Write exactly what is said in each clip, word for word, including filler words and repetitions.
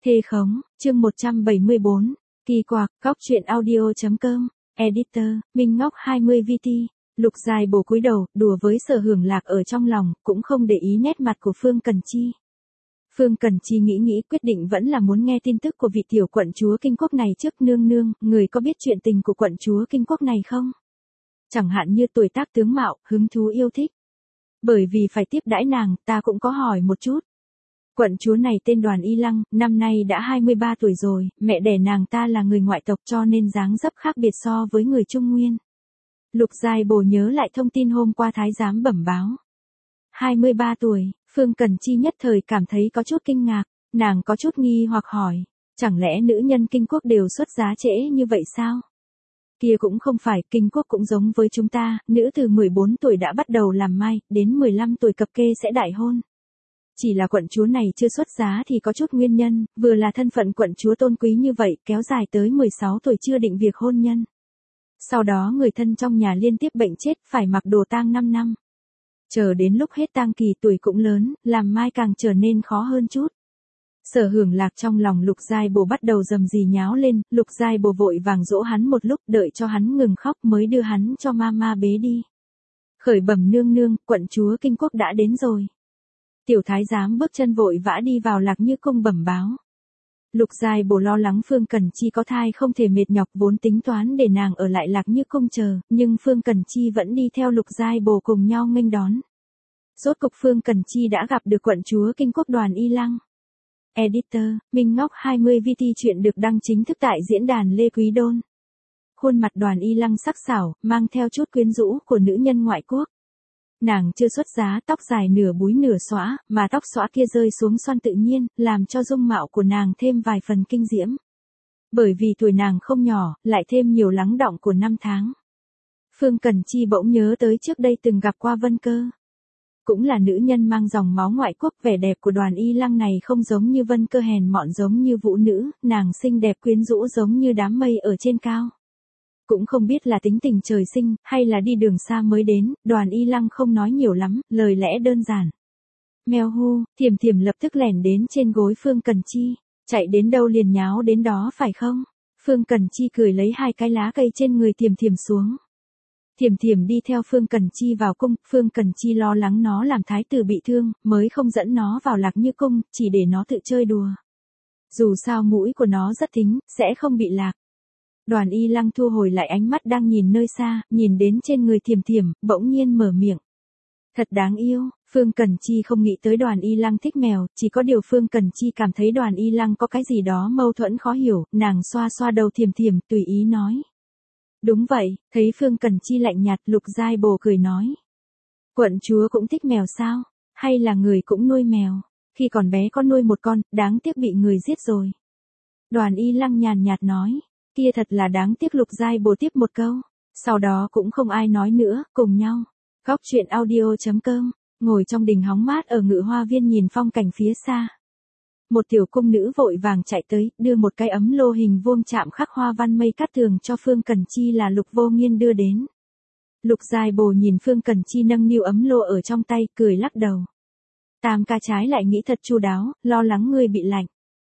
Thê khống, chương một trăm bảy mươi bốn, kỳ quặc, góc truyện audio.com, editor, Minh Ngọc hai mươi vê tê, Lục Dài bổ cúi đầu, đùa với Sở Hưởng Lạc ở trong lòng, cũng không để ý nét mặt của Phương Cần Chi. Phương Cần Chi nghĩ nghĩ quyết định vẫn là muốn nghe tin tức của vị tiểu quận chúa kinh quốc này trước. Nương nương, người có biết chuyện tình của quận chúa kinh quốc này không? Chẳng hạn như tuổi tác tướng mạo, hứng thú yêu thích. Bởi vì phải tiếp đãi nàng, ta cũng có hỏi một chút. Quận chúa này tên Đoàn Y Lăng, năm nay đã hai mươi ba tuổi rồi, mẹ đẻ nàng ta là người ngoại tộc cho nên dáng dấp khác biệt so với người Trung Nguyên. Lục Dài bổ nhớ lại thông tin hôm qua thái giám bẩm báo. hai mươi ba tuổi, Phương Cần Chi nhất thời cảm thấy có chút kinh ngạc, nàng có chút nghi hoặc hỏi, chẳng lẽ nữ nhân kinh quốc đều xuất giá trễ như vậy sao? Kia cũng không phải, kinh quốc cũng giống với chúng ta, nữ từ mười bốn tuổi đã bắt đầu làm mai, đến mười lăm tuổi cập kê sẽ đại hôn. Chỉ là quận chúa này chưa xuất giá thì có chút nguyên nhân, vừa là thân phận quận chúa tôn quý như vậy, kéo dài tới mười sáu tuổi chưa định việc hôn nhân. Sau đó người thân trong nhà liên tiếp bệnh chết, phải mặc đồ tang năm năm. Chờ đến lúc hết tang kỳ tuổi cũng lớn, làm mai càng trở nên khó hơn chút. Sở Hưởng Lạc trong lòng Lục Dài bổ bắt đầu rầm rì nháo lên, Lục Dài bổ vội vàng dỗ hắn một lúc, đợi cho hắn ngừng khóc mới đưa hắn cho mama bế đi. Khởi bẩm nương nương, quận chúa kinh quốc đã đến rồi. Tiểu thái giám bước chân vội vã đi vào Lạc Như cung bẩm báo. Lục Dài bổ lo lắng Phương Cần Chi có thai không thể mệt nhọc, vốn tính toán để nàng ở lại Lạc Như cung chờ, nhưng Phương Cần Chi vẫn đi theo Lục Dài bổ cùng nhau nghênh đón. Rốt cục Phương Cần Chi đã gặp được quận chúa kinh quốc Đoàn Y Lăng. Editor, Minh Ngọc hai mươi vê tê chuyện được đăng chính thức tại diễn đàn Lê Quý Đôn. Khuôn mặt Đoàn Y Lăng sắc sảo, mang theo chút quyến rũ của nữ nhân ngoại quốc. Nàng chưa xuất giá, tóc dài nửa búi nửa xõa, mà tóc xõa kia rơi xuống xoăn tự nhiên, làm cho dung mạo của nàng thêm vài phần kinh diễm. Bởi vì tuổi nàng không nhỏ, lại thêm nhiều lắng đọng của năm tháng. Phương Cần Chi bỗng nhớ tới trước đây từng gặp qua Vân Cơ. Cũng là nữ nhân mang dòng máu ngoại quốc, vẻ đẹp của Đoàn Y Lăng này không giống như Vân Cơ hèn mọn giống như vũ nữ, nàng xinh đẹp quyến rũ giống như đám mây ở trên cao. Cũng không biết là tính tình trời sinh, hay là đi đường xa mới đến, Đoàn Y Lăng không nói nhiều lắm, lời lẽ đơn giản. Mèo hu, Thiểm Thiểm lập tức lẻn đến trên gối Phương Cần Chi, chạy đến đâu liền nháo đến đó phải không? Phương Cần Chi cười lấy hai cái lá cây trên người Thiểm Thiểm xuống. Thiểm Thiểm đi theo Phương Cần Chi vào cung, Phương Cần Chi lo lắng nó làm thái tử bị thương, mới không dẫn nó vào Lạc Như cung, chỉ để nó tự chơi đùa. Dù sao mũi của nó rất thính, sẽ không bị lạc. Đoàn Y Lăng thu hồi lại ánh mắt đang nhìn nơi xa, nhìn đến trên người Thiểm Thiểm, bỗng nhiên mở miệng. Thật đáng yêu, Phương Cần Chi không nghĩ tới Đoàn Y Lăng thích mèo, chỉ có điều Phương Cần Chi cảm thấy Đoàn Y Lăng có cái gì đó mâu thuẫn khó hiểu, nàng xoa xoa đầu Thiểm Thiểm, tùy ý nói. Đúng vậy, thấy Phương Cần Chi lạnh nhạt, Lục Dài bổ cười nói. Quận chúa cũng thích mèo sao? Hay là người cũng nuôi mèo? Khi còn bé có nuôi một con, đáng tiếc bị người giết rồi. Đoàn Y Lăng nhàn nhạt nói. Kia thật là đáng tiếc. Lục Dài bổ tiếp một câu. Sau đó cũng không ai nói nữa, cùng nhau. Góc truyện audio.com, ngồi trong đình hóng mát ở Ngự Hoa Viên nhìn phong cảnh phía xa. Một tiểu cung nữ vội vàng chạy tới, đưa một cái ấm lô hình vuông chạm khắc hoa văn mây cát tường cho Phương Cần Chi là Lục Vô Nghiên đưa đến. Lục Dài bổ nhìn Phương Cần Chi nâng niu ấm lô ở trong tay, cười lắc đầu. Tam ca trái lại nghĩ thật chu đáo, lo lắng ngươi bị lạnh.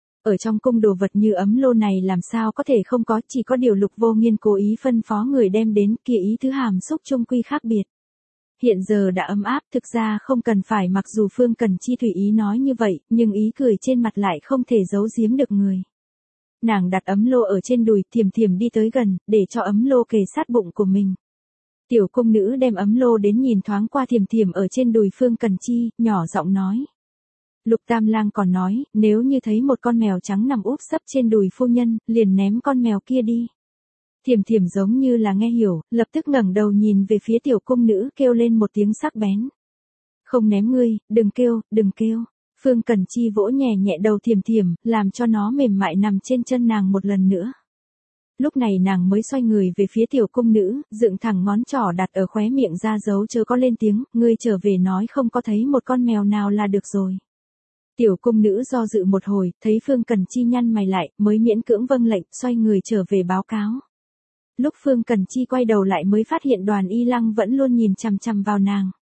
Ở trong cung đồ vật như ấm lô này làm sao có thể không có, chỉ có điều Lục Vô Nghiên cố ý phân phó người đem đến, kia ý thứ hàm xúc chung quy khác biệt. Hiện giờ đã ấm áp, thực ra không cần phải, mặc dù Phương Cần Chi tùy ý nói như vậy, nhưng ý cười trên mặt lại không thể giấu giếm được người. Nàng đặt ấm lô ở trên đùi, Thiểm Thiểm đi tới gần, để cho ấm lô kề sát bụng của mình. Tiểu cung nữ đem ấm lô đến nhìn thoáng qua Thiểm Thiểm ở trên đùi Phương Cần Chi, nhỏ giọng nói. Lục Tam Lang còn nói, nếu như thấy một con mèo trắng nằm úp sấp trên đùi phu nhân, liền ném con mèo kia đi. Thiểm Thiểm giống như là nghe hiểu, lập tức ngẩng đầu nhìn về phía tiểu cung nữ, kêu lên một tiếng sắc bén. Không ném ngươi, đừng kêu, đừng kêu. Phương Cần Chi vỗ nhẹ nhẹ đầu Thiểm Thiểm, làm cho nó mềm mại nằm trên chân nàng một lần nữa. Lúc này nàng mới xoay người về phía tiểu cung nữ, dựng thẳng ngón trỏ đặt ở khóe miệng ra dấu chớ có lên tiếng, ngươi trở về nói không có thấy một con mèo nào là được rồi. Tiểu cung nữ do dự một hồi, thấy Phương Cần Chi nhăn mày lại, mới miễn cưỡng vâng lệnh, xoay người trở về báo cáo. Lúc Phương Cần Chi quay đầu lại mới phát hiện Đoàn Y Lăng vẫn luôn nhìn chằm chằm vào nàng.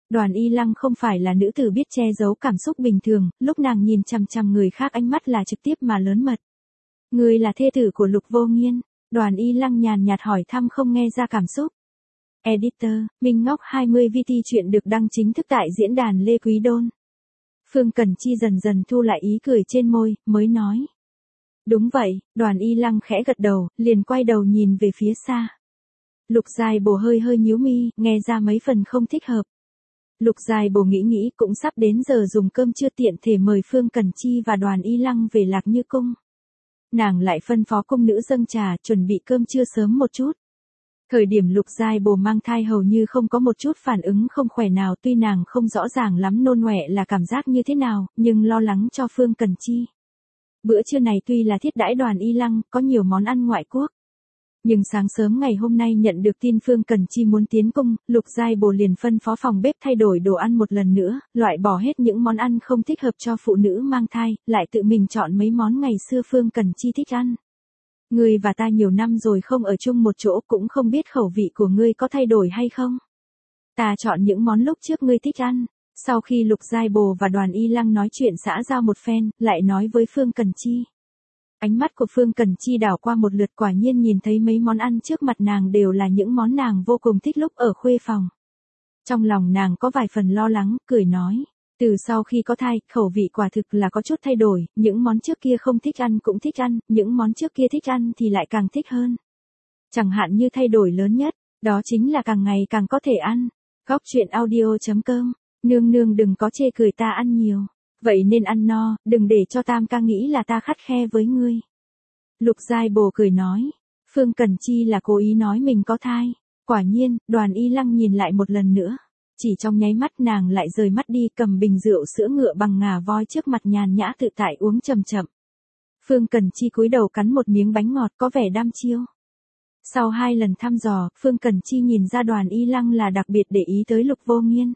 Đoàn Y Lăng không phải là nữ tử biết che giấu cảm xúc bình thường, lúc nàng nhìn chằm chằm người khác ánh mắt là trực tiếp mà lớn mật. Ngươi là thê tử của Lục Vô Nghiên? Đoàn Y Lăng nhàn nhạt hỏi thăm không nghe ra cảm xúc. Editor, Minh Ngóc hai mươi vi ti chuyện được đăng chính thức tại diễn đàn Lê Quý Đôn. Phương Cẩn Chi dần dần thu lại ý cười trên môi, mới nói. Đúng vậy, Đoàn Y Lăng khẽ gật đầu, liền quay đầu nhìn về phía xa. Lục Giai Bồ hơi hơi nhíu mi, nghe ra mấy phần không thích hợp. Lục Giai Bồ nghĩ nghĩ cũng sắp đến giờ dùng cơm trưa, tiện thể mời Phương Cẩn Chi và Đoàn Y Lăng về Lạc Như Cung. Nàng lại phân phó cung nữ dâng trà, chuẩn bị cơm trưa sớm một chút. Thời điểm Lục Giai Bồ mang thai hầu như không có một chút phản ứng không khỏe nào, tuy nàng không rõ ràng lắm nôn ọe là cảm giác như thế nào, nhưng lo lắng cho Phương Cẩn Chi. Bữa trưa này tuy là thiết đãi Đoàn Y Lăng, có nhiều món ăn ngoại quốc. Nhưng sáng sớm ngày hôm nay nhận được tin Phương Cẩn Chi muốn tiến cung, Lục Giai Bồ liền phân phó phòng bếp thay đổi đồ ăn một lần nữa, loại bỏ hết những món ăn không thích hợp cho phụ nữ mang thai, lại tự mình chọn mấy món ngày xưa Phương Cẩn Chi thích ăn. Ngươi và ta nhiều năm rồi không ở chung một chỗ, cũng không biết khẩu vị của ngươi có thay đổi hay không. Ta chọn những món lúc trước ngươi thích ăn. Sau khi Lục Giai Bồ và Đoàn Y Lăng nói chuyện xã giao một phen, lại nói với Phương Cẩn Chi. Ánh mắt của Phương Cẩn Chi đảo qua một lượt, quả nhiên nhìn thấy mấy món ăn trước mặt nàng đều là những món nàng vô cùng thích lúc ở khuê phòng. Trong lòng nàng có vài phần lo lắng, cười nói. Từ sau khi có thai, khẩu vị quả thực là có chút thay đổi, những món trước kia không thích ăn cũng thích ăn, những món trước kia thích ăn thì lại càng thích hơn. Chẳng hạn như thay đổi lớn nhất, đó chính là càng ngày càng có thể ăn. Góc truyện audio chấm com, nương nương đừng có chê cười ta ăn nhiều. Vậy nên ăn no, đừng để cho Tam ca nghĩ là ta khắt khe với ngươi. Lục Giai Bồ cười nói. Phương Cẩn Chi là cố ý nói mình có thai. Quả nhiên, Đoàn Y Lăng nhìn lại một lần nữa. Chỉ trong nháy mắt nàng lại rời mắt đi, cầm bình rượu sữa ngựa bằng ngà voi trước mặt nhàn nhã tự tại uống chậm chậm. Phương Cẩn Chi cúi đầu cắn một miếng bánh ngọt có vẻ đăm chiêu. Sau hai lần thăm dò, Phương Cẩn Chi nhìn ra Đoàn Y Lăng là đặc biệt để ý tới Lục Vô Nghiên.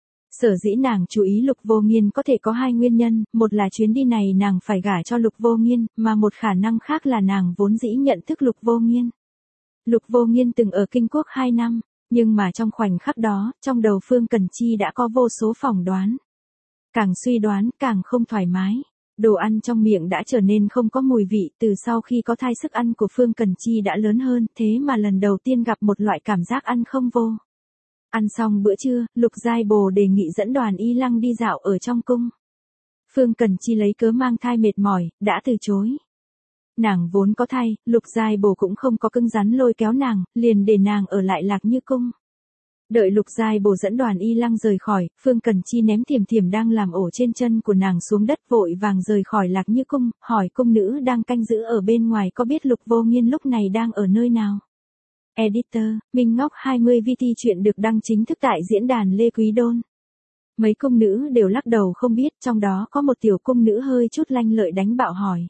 Sở dĩ nàng chú ý Lục Vô Nghiên có thể có hai nguyên nhân, một là chuyến đi này nàng phải gả cho Lục Vô Nghiên, mà một khả năng khác là nàng vốn dĩ nhận thức Lục Vô Nghiên. Lục Vô Nghiên từng ở Kinh Quốc hai năm, nhưng mà trong khoảnh khắc đó, trong đầu Phương Cẩn Chi đã có vô số phỏng đoán. Càng suy đoán, càng không thoải mái. Đồ ăn trong miệng đã trở nên không có mùi vị, từ sau khi có thai sức ăn của Phương Cẩn Chi đã lớn hơn, thế mà lần đầu tiên gặp một loại cảm giác ăn không vô. Ăn xong bữa trưa, Lục Giai Bồ đề nghị dẫn Đoàn Y Lăng đi dạo ở trong cung. Phương Cẩn Chi lấy cớ mang thai mệt mỏi, đã từ chối. Nàng vốn có thai, Lục Giai Bồ cũng không có cứng rắn lôi kéo nàng, liền để nàng ở lại Lạc Như Cung. Đợi Lục Giai Bồ dẫn Đoàn Y Lăng rời khỏi, Phương Cẩn Chi ném Thiểm Thiểm đang làm ổ trên chân của nàng xuống đất, vội vàng rời khỏi Lạc Như Cung, hỏi cung nữ đang canh giữ ở bên ngoài có biết Lục Vô Nghiên lúc này đang ở nơi nào. Editor, Minh Ngóc hai mươi vi ti chuyện được đăng chính thức tại diễn đàn Lê Quý Đôn. Mấy cung nữ đều lắc đầu không biết, trong đó có một tiểu cung nữ hơi chút lanh lợi đánh bạo hỏi.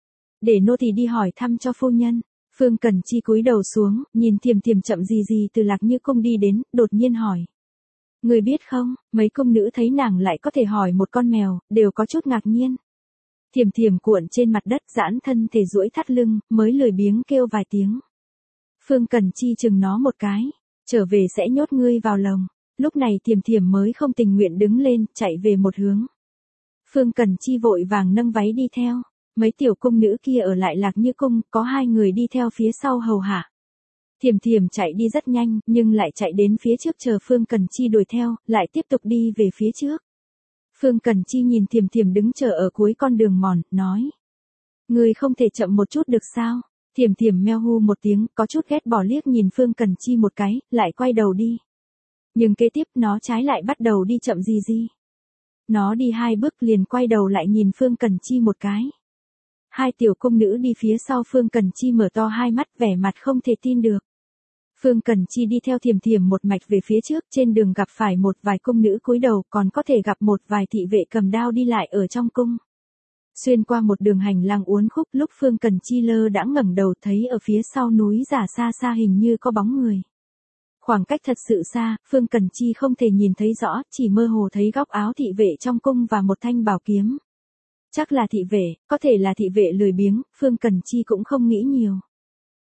Để nô tỳ đi hỏi thăm cho phu nhân. Phương Cẩn Chi cúi đầu xuống, nhìn Thiểm Thiểm chậm gì gì từ Lạc Như Cung đi đến, đột nhiên hỏi. Người biết không, mấy cung nữ thấy nàng lại có thể hỏi một con mèo, đều có chút ngạc nhiên. Thiểm Thiểm cuộn trên mặt đất giãn thân thể duỗi thắt lưng, mới lười biếng kêu vài tiếng. Phương Cẩn Chi chừng nó một cái, trở về sẽ nhốt ngươi vào lồng. Lúc này Thiểm Thiểm mới không tình nguyện đứng lên, chạy về một hướng. Phương Cẩn Chi vội vàng nâng váy đi theo. Mấy tiểu cung nữ kia ở lại Lạc Như Cung, có hai người đi theo phía sau hầu hạ. Thiểm Thiểm chạy đi rất nhanh, nhưng lại chạy đến phía trước chờ Phương Cẩn Chi đuổi theo, lại tiếp tục đi về phía trước. Phương Cẩn Chi nhìn Thiểm Thiểm đứng chờ ở cuối con đường mòn, nói. Người không thể chậm một chút được sao? Thiểm Thiểm meo hu một tiếng, có chút ghét bỏ liếc nhìn Phương Cẩn Chi một cái, lại quay đầu đi. Nhưng kế tiếp nó trái lại bắt đầu đi chậm gì gì. Nó đi hai bước liền quay đầu lại nhìn Phương Cẩn Chi một cái. Hai tiểu cung nữ đi phía sau Phương Cẩn Chi mở to hai mắt, vẻ mặt không thể tin được. Phương Cẩn Chi đi theo Thiểm Thiểm một mạch về phía trước, trên đường gặp phải một vài cung nữ cúi đầu, còn có thể gặp một vài thị vệ cầm đao đi lại ở trong cung. Xuyên qua một đường hành lang uốn khúc, lúc Phương Cẩn Chi lơ đãng ngẩng đầu thấy ở phía sau núi giả xa xa hình như có bóng người. Khoảng cách thật sự xa, Phương Cẩn Chi không thể nhìn thấy rõ, chỉ mơ hồ thấy góc áo thị vệ trong cung và một thanh bảo kiếm. Chắc là thị vệ, có thể là thị vệ lười biếng, Phương Cẩn Chi cũng không nghĩ nhiều.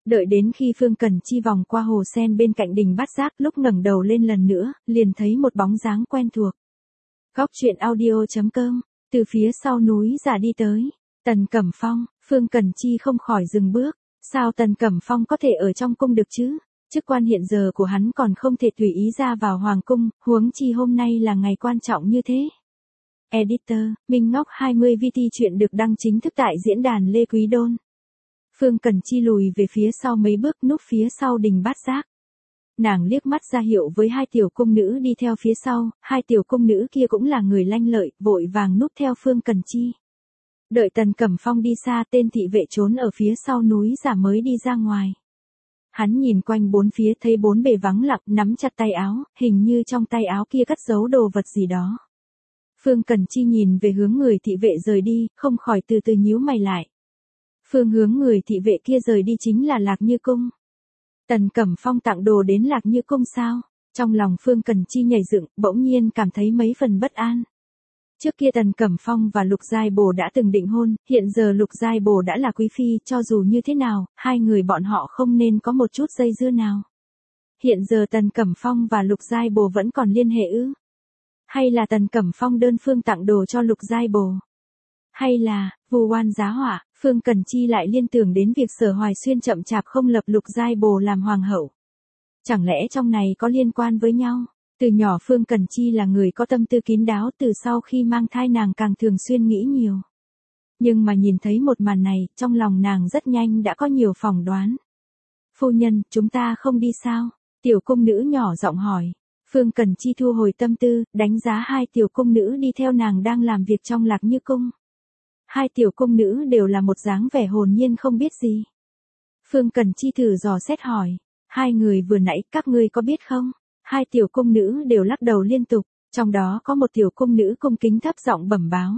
Đợi đến khi Phương Cần Chi vòng qua hồ sen bên cạnh đình Bát Giác, lúc ngẩng đầu lên lần nữa, liền thấy một bóng dáng quen thuộc. Góc truyện audio chấm com, từ phía sau núi giả đi tới. Tần Cẩm Phong, Phương Cần Chi không khỏi dừng bước. Sao Tần Cẩm Phong có thể ở trong cung được chứ? Chức quan hiện giờ của hắn còn không thể tùy ý ra vào hoàng cung, huống chi hôm nay là ngày quan trọng như thế. Editor, Minh Ngọc hai mươi vi ti chuyện được đăng chính thức tại diễn đàn Lê Quý Đôn. Phương Cần Chi lùi về phía sau mấy bước, núp phía sau đình Bát Giác. Nàng liếc mắt ra hiệu với hai tiểu cung nữ đi theo phía sau, hai tiểu cung nữ kia cũng là người lanh lợi, vội vàng núp theo Phương Cần Chi. Đợi Tần Cẩm Phong đi xa, tên thị vệ trốn ở phía sau núi giả mới đi ra ngoài. Hắn nhìn quanh bốn phía thấy bốn bề vắng lặng, nắm chặt tay áo, hình như trong tay áo kia cất giấu đồ vật gì đó. Phương Cần Chi nhìn về hướng người thị vệ rời đi, không khỏi từ từ nhíu mày lại. Phương hướng người thị vệ kia rời đi chính là Lạc Như Cung. Tần Cẩm Phong tặng đồ đến Lạc Như Cung sao? Trong lòng Phương Cần Chi nhảy dựng, bỗng nhiên cảm thấy mấy phần bất an. Trước kia Tần Cẩm Phong và Lục Giai Bồ đã từng định hôn, hiện giờ Lục Giai Bồ đã là quý phi, cho dù như thế nào, hai người bọn họ không nên có một chút dây dưa nào. Hiện giờ Tần Cẩm Phong và Lục Giai Bồ vẫn còn liên hệ ư? Hay là Tần Cẩm Phong đơn phương tặng đồ cho Lục Giai Bồ? Hay là, vu oan giá họa, Phương Cần Chi lại liên tưởng đến việc Sở Hoài Xuyên chậm chạp không lập Lục Giai Bồ làm hoàng hậu. Chẳng lẽ trong này có liên quan với nhau? Từ nhỏ Phương Cần Chi là người có tâm tư kín đáo, từ sau khi mang thai nàng càng thường xuyên nghĩ nhiều. Nhưng mà nhìn thấy một màn này, trong lòng nàng rất nhanh đã có nhiều phỏng đoán. Phu nhân, chúng ta không đi sao? Tiểu cung nữ nhỏ giọng hỏi. Phương Cần Chi thu hồi tâm tư, đánh giá hai tiểu cung nữ đi theo nàng đang làm việc trong Lạc Như Cung. Hai tiểu cung nữ đều là một dáng vẻ hồn nhiên không biết gì. Phương Cần Chi thử dò xét hỏi. Hai người vừa nãy các ngươi có biết không? Hai tiểu cung nữ đều lắc đầu liên tục, trong đó có một tiểu cung nữ cung kính thấp giọng bẩm báo.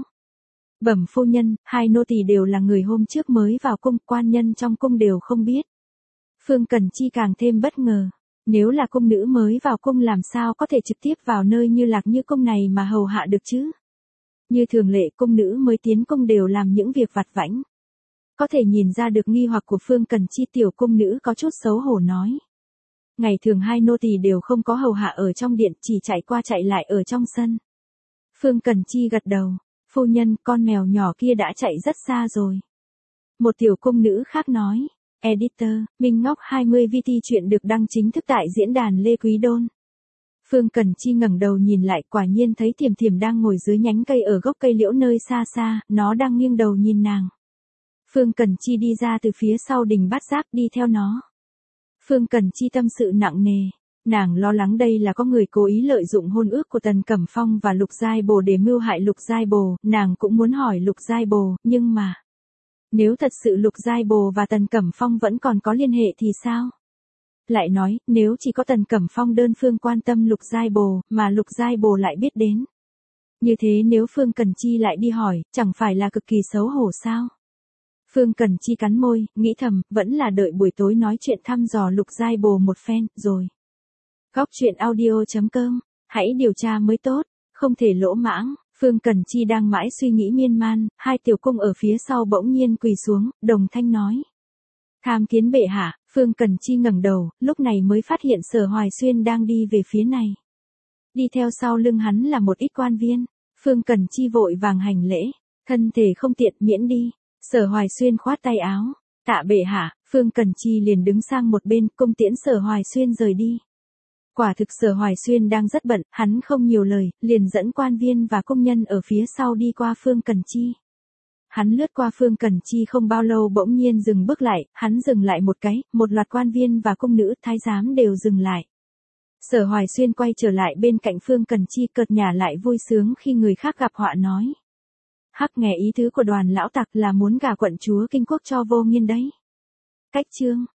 Bẩm phu nhân, hai nô tỳ đều là người hôm trước mới vào cung, quan nhân trong cung đều không biết. Phương Cần Chi càng thêm bất ngờ. Nếu là cung nữ mới vào cung làm sao có thể trực tiếp vào nơi như Lạc Như Cung này mà hầu hạ được chứ? Như thường lệ cung nữ mới tiến cung đều làm những việc vặt vãnh. Có thể nhìn ra được nghi hoặc của Phương Cần Chi, tiểu cung nữ có chút xấu hổ nói. Ngày thường hai nô tỳ đều không có hầu hạ ở trong điện, chỉ chạy qua chạy lại ở trong sân. Phương Cần Chi gật đầu. Phu nhân, con mèo nhỏ kia đã chạy rất xa rồi. Một tiểu cung nữ khác nói. Editor, Minh Ngọc hai mươi vi ti chuyện được đăng chính thức tại diễn đàn Lê Quý Đôn. Phương Cần Chi ngẩng đầu nhìn lại, quả nhiên thấy Thiềm Thiềm đang ngồi dưới nhánh cây ở gốc cây liễu nơi xa xa, nó đang nghiêng đầu nhìn nàng. Phương Cần Chi đi ra từ phía sau đình Bát Giác đi theo nó. Phương Cần Chi tâm sự nặng nề. Nàng lo lắng đây là có người cố ý lợi dụng hôn ước của Tần Cẩm Phong và Lục Giai Bồ để mưu hại Lục Giai Bồ, nàng cũng muốn hỏi Lục Giai Bồ, nhưng mà... Nếu thật sự Lục Giai Bồ và Tần Cẩm Phong vẫn còn có liên hệ thì sao? Lại nói, nếu chỉ có Tần Cẩm Phong đơn phương quan tâm Lục Giai Bồ, mà Lục Giai Bồ lại biết đến. Như thế nếu Phương Cần Chi lại đi hỏi, chẳng phải là cực kỳ xấu hổ sao? Phương Cần Chi cắn môi, nghĩ thầm, vẫn là đợi buổi tối nói chuyện thăm dò Lục Giai Bồ một phen, rồi. Góc truyện audio chấm com, hãy điều tra mới tốt, không thể lỗ mãng. Phương Cần Chi đang mãi suy nghĩ miên man, hai tiểu cung ở phía sau bỗng nhiên quỳ xuống, đồng thanh nói. Tham kiến bệ hạ. Phương Cần Chi ngẩng đầu, lúc này mới phát hiện Sở Hoài Xuyên đang đi về phía này. Đi theo sau lưng hắn là một ít quan viên. Phương Cần Chi vội vàng hành lễ, thân thể không tiện miễn đi. Sở Hoài Xuyên khoát tay áo, tạ bệ hạ. Phương Cần Chi liền đứng sang một bên, cung tiễn Sở Hoài Xuyên rời đi. Quả thực Sở Hoài Xuyên đang rất bận, hắn không nhiều lời, liền dẫn quan viên và công nhân ở phía sau đi qua Phương Cần Chi. Hắn lướt qua Phương Cần Chi không bao lâu bỗng nhiên dừng bước lại, hắn dừng lại một cái, một loạt quan viên và cung nữ thái giám đều dừng lại. Sở Hoài Xuyên quay trở lại bên cạnh Phương Cần Chi, cợt nhả lại vui sướng khi người khác gặp họa nói. Hắc, nghe ý tứ của Đoàn lão tặc là muốn gả quận chúa Kinh Quốc cho Vô Nghiên đấy. Cách chương